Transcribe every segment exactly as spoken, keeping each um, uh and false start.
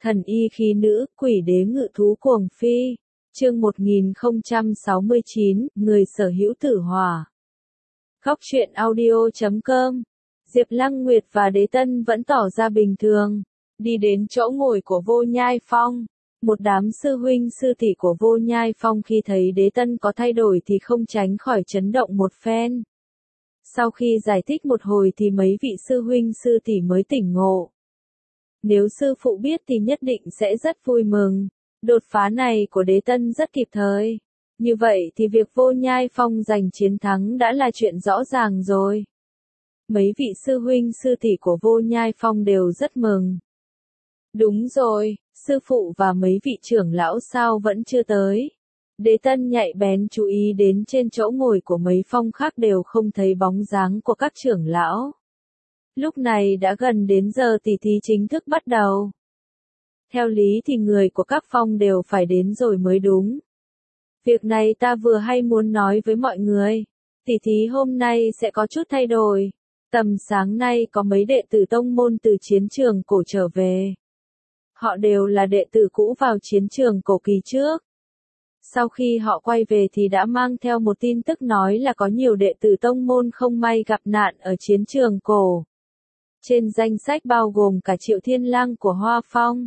Thần y khí nữ, quỷ đế ngự thú cuồng phi. Chương một nghìn không trăm sáu mươi chín, người sở hữu tử hỏa. Góc truyện audio chấm com. Diệp Lăng Nguyệt và Đế Tân vẫn tỏ ra bình thường, đi đến chỗ ngồi của Vô Nhai Phong. Một đám sư huynh sư tỷ của Vô Nhai Phong khi thấy Đế Tân có thay đổi thì không tránh khỏi chấn động một phen. Sau khi giải thích một hồi thì mấy vị sư huynh sư tỷ mới tỉnh ngộ. Nếu sư phụ biết thì nhất định sẽ rất vui mừng. Đột phá này của Đế Tân rất kịp thời. Như vậy thì việc Vô Nhai Phong giành chiến thắng đã là chuyện rõ ràng rồi. Mấy vị sư huynh sư tỷ của Vô Nhai Phong đều rất mừng. Đúng rồi, sư phụ và mấy vị trưởng lão sao vẫn chưa tới. Đế Tân nhạy bén chú ý đến trên chỗ ngồi của mấy phong khác đều không thấy bóng dáng của các trưởng lão. Lúc này đã gần đến giờ tỷ thí chính thức bắt đầu. Theo lý thì người của các phong đều phải đến rồi mới đúng. Việc này ta vừa hay muốn nói với mọi người. Tỷ thí hôm nay sẽ có chút thay đổi. Tầm sáng nay có mấy đệ tử tông môn từ chiến trường cổ trở về. Họ đều là đệ tử cũ vào chiến trường cổ kỳ trước. Sau khi họ quay về thì đã mang theo một tin tức nói là có nhiều đệ tử tông môn không may gặp nạn ở chiến trường cổ. Trên danh sách bao gồm cả Triệu Thiên Lang của Hoa Phong.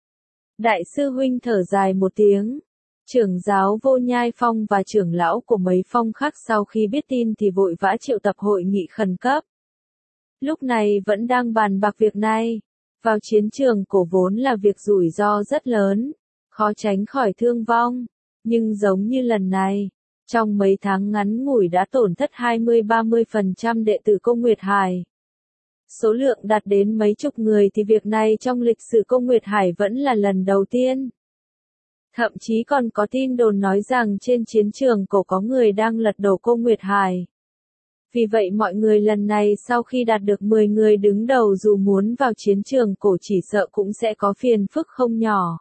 Đại sư huynh thở dài một tiếng. Trưởng giáo Vô Nhai Phong và trưởng lão của mấy phong khác sau khi biết tin thì vội vã triệu tập hội nghị khẩn cấp. Lúc này vẫn đang bàn bạc việc này. Vào chiến trường cổ vốn là việc rủi ro rất lớn, khó tránh khỏi thương vong. Nhưng giống như lần này, trong mấy tháng ngắn ngủi đã tổn thất hai mươi đến ba mươi phần trăm đệ tử Công Nguyệt Hải. Số lượng đạt đến mấy chục người thì việc này trong lịch sử Công Nguyệt Hải vẫn là lần đầu tiên. Thậm chí còn có tin đồn nói rằng trên chiến trường cổ có người đang lật đổ Công Nguyệt Hải. Vì vậy mọi người lần này sau khi đạt được mười người đứng đầu dù muốn vào chiến trường cổ chỉ sợ cũng sẽ có phiền phức không nhỏ.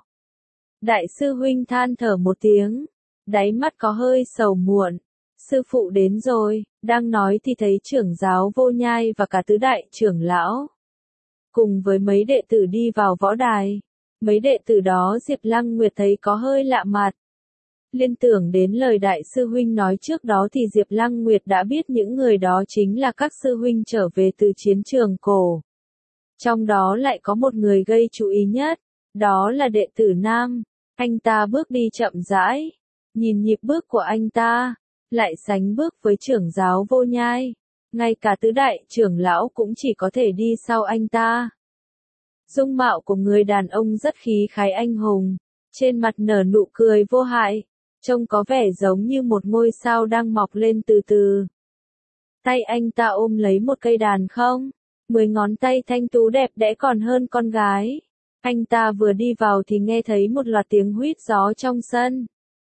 Đại sư huynh than thở một tiếng, đáy mắt có hơi sầu muộn. Sư phụ đến rồi, đang nói thì thấy trưởng giáo Vô Nhai và cả tứ đại trưởng lão. Cùng với mấy đệ tử đi vào võ đài. Mấy đệ tử đó Diệp Lăng Nguyệt thấy có hơi lạ mặt. Liên tưởng đến lời đại sư huynh nói trước đó thì Diệp Lăng Nguyệt đã biết những người đó chính là các sư huynh trở về từ chiến trường cổ. Trong đó lại có một người gây chú ý nhất, đó là đệ tử nam. Anh ta bước đi chậm rãi, nhìn nhịp bước của anh ta, lại sánh bước với trưởng giáo Vô Nhai. Ngay cả tứ đại trưởng lão cũng chỉ có thể đi sau anh ta. Dung mạo của người đàn ông rất khí khái anh hùng, trên mặt nở nụ cười vô hại, trông có vẻ giống như một ngôi sao đang mọc lên từ từ. Tay anh ta ôm lấy một cây đàn không, mười ngón tay thanh tú đẹp đẽ còn hơn con gái. Anh ta vừa đi vào thì nghe thấy một loạt tiếng huýt gió trong sân.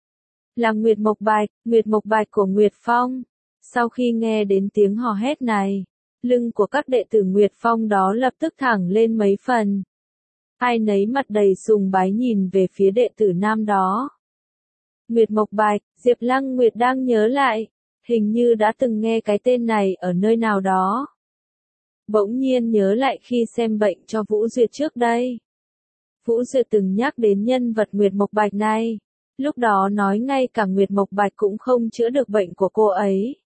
Là Nguyệt Mộc Bạch, Nguyệt Mộc Bạch của Nguyệt Phong. Sau khi nghe đến tiếng hò hét này, lưng của các đệ tử Nguyệt Phong đó lập tức thẳng lên mấy phần. Ai nấy mặt đầy sùng bái nhìn về phía đệ tử nam đó. Nguyệt Mộc Bạch, Diệp Lăng Nguyệt đang nhớ lại, hình như đã từng nghe cái tên này ở nơi nào đó. Bỗng nhiên nhớ lại khi xem bệnh cho Vũ Duyệt trước đây. Vũ Duyệt từng nhắc đến nhân vật Nguyệt Mộc Bạch này. Lúc đó nói ngay cả Nguyệt Mộc Bạch cũng không chữa được bệnh của cô ấy.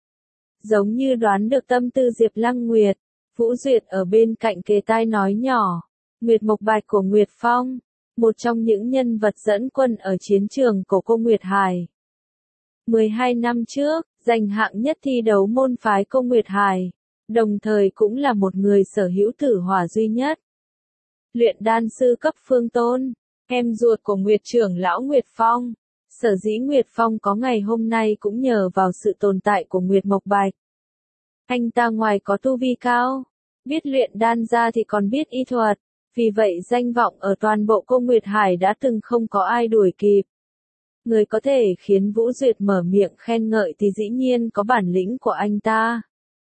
Giống như đoán được tâm tư Diệp Lăng Nguyệt, Vũ Duyệt ở bên cạnh kề tai nói nhỏ. Nguyệt Mộc Bạch của Nguyệt Phong, một trong những nhân vật dẫn quân ở chiến trường cổ Công Nguyệt Hải. mười hai năm trước, giành hạng nhất thi đấu môn phái Công Nguyệt Hải, đồng thời cũng là một người sở hữu tử hỏa duy nhất. Luyện đan sư cấp phương tôn, em ruột của Nguyệt trưởng lão Nguyệt Phong. Sở dĩ Nguyệt Phong có ngày hôm nay cũng nhờ vào sự tồn tại của Nguyệt Mộc Bạch. Anh ta ngoài có tu vi cao, biết luyện đan ra thì còn biết y thuật, vì vậy danh vọng ở toàn bộ Công Nguyệt Hải đã từng không có ai đuổi kịp. Người có thể khiến Vũ Duyệt mở miệng khen ngợi thì dĩ nhiên có bản lĩnh của anh ta.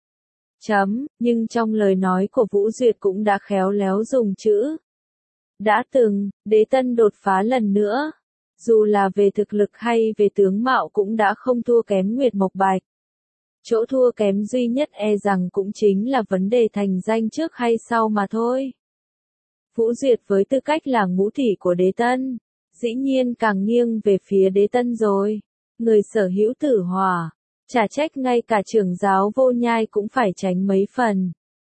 Chấm, nhưng trong lời nói của Vũ Duyệt cũng đã khéo léo dùng chữ. Đã từng, Đế Tân đột phá lần nữa. Dù là về thực lực hay về tướng mạo cũng đã không thua kém Nguyệt Mộc Bạch. Chỗ thua kém duy nhất e rằng cũng chính là vấn đề thành danh trước hay sau mà thôi. Vũ Duyệt với tư cách là ngũ tỷ của Đế Tân, dĩ nhiên càng nghiêng về phía Đế Tân rồi. Người sở hữu Tử Hỏa, chả trách ngay cả trưởng giáo Vô Nhai cũng phải tránh mấy phần.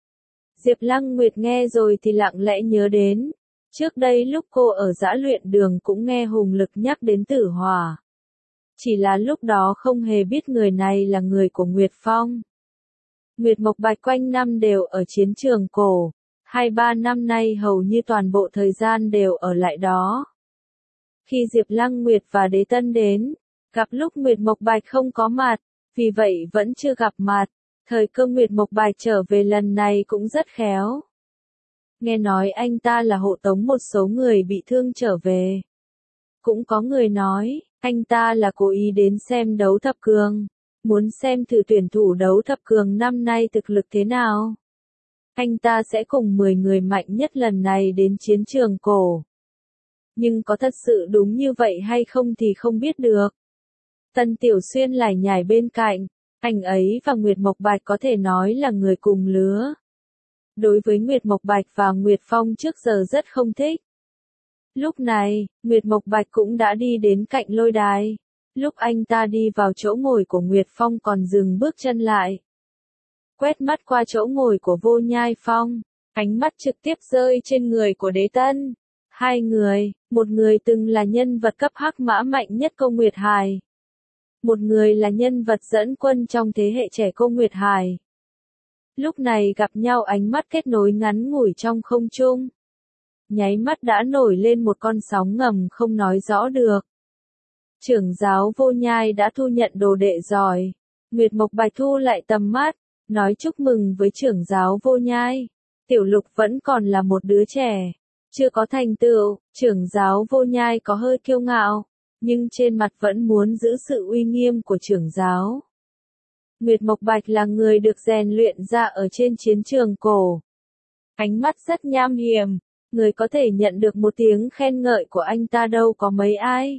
Diệp Lăng Nguyệt nghe rồi thì lặng lẽ nhớ đến, trước đây lúc cô ở Dã Luyện Đường cũng nghe Hùng Lực nhắc đến Tử Hỏa. Chỉ là lúc đó không hề biết người này là người của Nguyệt Phong. Nguyệt Mộc Bạch quanh năm đều ở chiến trường cổ, hai ba năm nay hầu như toàn bộ thời gian đều ở lại đó. Khi Diệp Lăng Nguyệt và Đế Tân đến, gặp lúc Nguyệt Mộc Bạch không có mặt, vì vậy vẫn chưa gặp mặt. Thời cơ Nguyệt Mộc Bạch trở về lần này cũng rất khéo. Nghe nói anh ta là hộ tống một số người bị thương trở về. Cũng có người nói, anh ta là cố ý đến xem đấu thập cường, muốn xem thử tuyển thủ đấu thập cường năm nay thực lực thế nào. Anh ta sẽ cùng mười người mạnh nhất lần này đến chiến trường cổ. Nhưng có thật sự đúng như vậy hay không thì không biết được. Tân Tiểu Xuyên lải nhải bên cạnh, anh ấy và Nguyệt Mộc Bạch có thể nói là người cùng lứa. Đối với Nguyệt Mộc Bạch và Nguyệt Phong trước giờ rất không thích. Lúc này, Nguyệt Mộc Bạch cũng đã đi đến cạnh lôi đài. Lúc anh ta đi vào chỗ ngồi của Nguyệt Phong còn dừng bước chân lại. Quét mắt qua chỗ ngồi của Vô Nhai Phong, ánh mắt trực tiếp rơi trên người của Đế Tân. Hai người, một người từng là nhân vật cấp hắc mã mạnh nhất Câu Nguyệt Hải. Một người là nhân vật dẫn quân trong thế hệ trẻ Câu Nguyệt Hải. Lúc này gặp nhau ánh mắt kết nối ngắn ngủi trong không trung. Nháy mắt đã nổi lên một con sóng ngầm không nói rõ được. Trưởng giáo Vô Nhai đã thu nhận đồ đệ giỏi. Nguyệt Mộc Bạch thu lại tầm mắt, nói chúc mừng với trưởng giáo Vô Nhai. Tiểu Lục vẫn còn là một đứa trẻ, chưa có thành tựu. Trưởng giáo Vô Nhai có hơi kiêu ngạo, nhưng trên mặt vẫn muốn giữ sự uy nghiêm của trưởng giáo. Nguyệt Mộc Bạch là người được rèn luyện ra ở trên chiến trường cổ. Ánh mắt rất nham hiểm, người có thể nhận được một tiếng khen ngợi của anh ta đâu có mấy ai.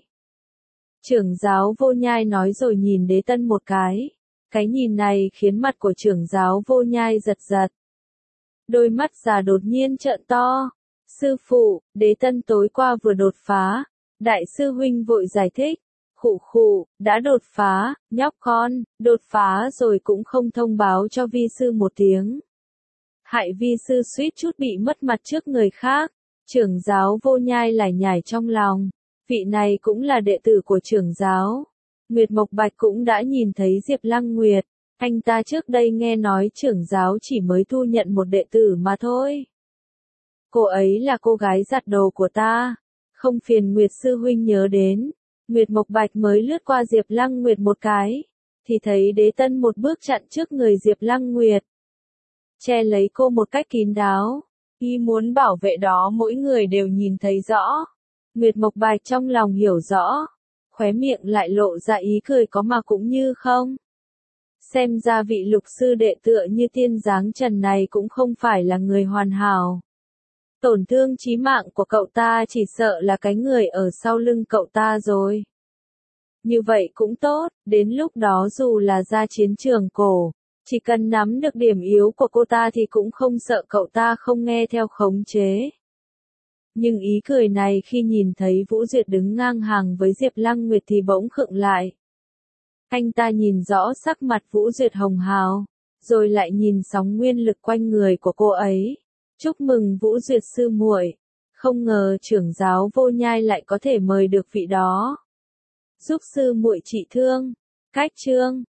Trưởng giáo Vô Nhai nói rồi nhìn Đế Tân một cái. Cái nhìn này khiến mặt của trưởng giáo Vô Nhai giật giật. Đôi mắt già đột nhiên trợn to. Sư phụ, Đế Tân tối qua vừa đột phá. Đại sư huynh vội giải thích. Khụ khụ, đã đột phá, nhóc con, đột phá rồi cũng không thông báo cho vi sư một tiếng. Hại vi sư suýt chút bị mất mặt trước người khác. Trưởng giáo Vô Nhai lải nhải trong lòng. Vị này cũng là đệ tử của trưởng giáo. Nguyệt Mộc Bạch cũng đã nhìn thấy Diệp Lăng Nguyệt. Anh ta trước đây nghe nói trưởng giáo chỉ mới thu nhận một đệ tử mà thôi. Cô ấy là cô gái giặt đồ của ta. Không phiền Nguyệt sư huynh nhớ đến. Nguyệt Mộc Bạch mới lướt qua Diệp Lăng Nguyệt một cái. Thì thấy Đế Tân một bước chặn trước người Diệp Lăng Nguyệt. Che lấy cô một cách kín đáo. Y muốn bảo vệ đó mỗi người đều nhìn thấy rõ. Nguyệt Mộc Bạch trong lòng hiểu rõ. Khóe miệng lại lộ ra ý cười có mà cũng như không. Xem ra vị lục sư đệ tựa như tiên dáng trần này cũng không phải là người hoàn hảo. Tổn thương chí mạng của cậu ta chỉ sợ là cái người ở sau lưng cậu ta rồi. Như vậy cũng tốt, đến lúc đó dù là ra chiến trường cổ, chỉ cần nắm được điểm yếu của cô ta thì cũng không sợ cậu ta không nghe theo khống chế. Nhưng ý cười này khi nhìn thấy Vũ Duyệt đứng ngang hàng với Diệp Lăng Nguyệt thì bỗng khựng lại. Anh ta nhìn rõ sắc mặt Vũ Duyệt hồng hào, rồi lại nhìn sóng nguyên lực quanh người của cô ấy. Chúc mừng Vũ Duyệt sư muội, không ngờ trưởng giáo Vô Nhai lại có thể mời được vị đó. Giúp sư muội trị thương. Cách chương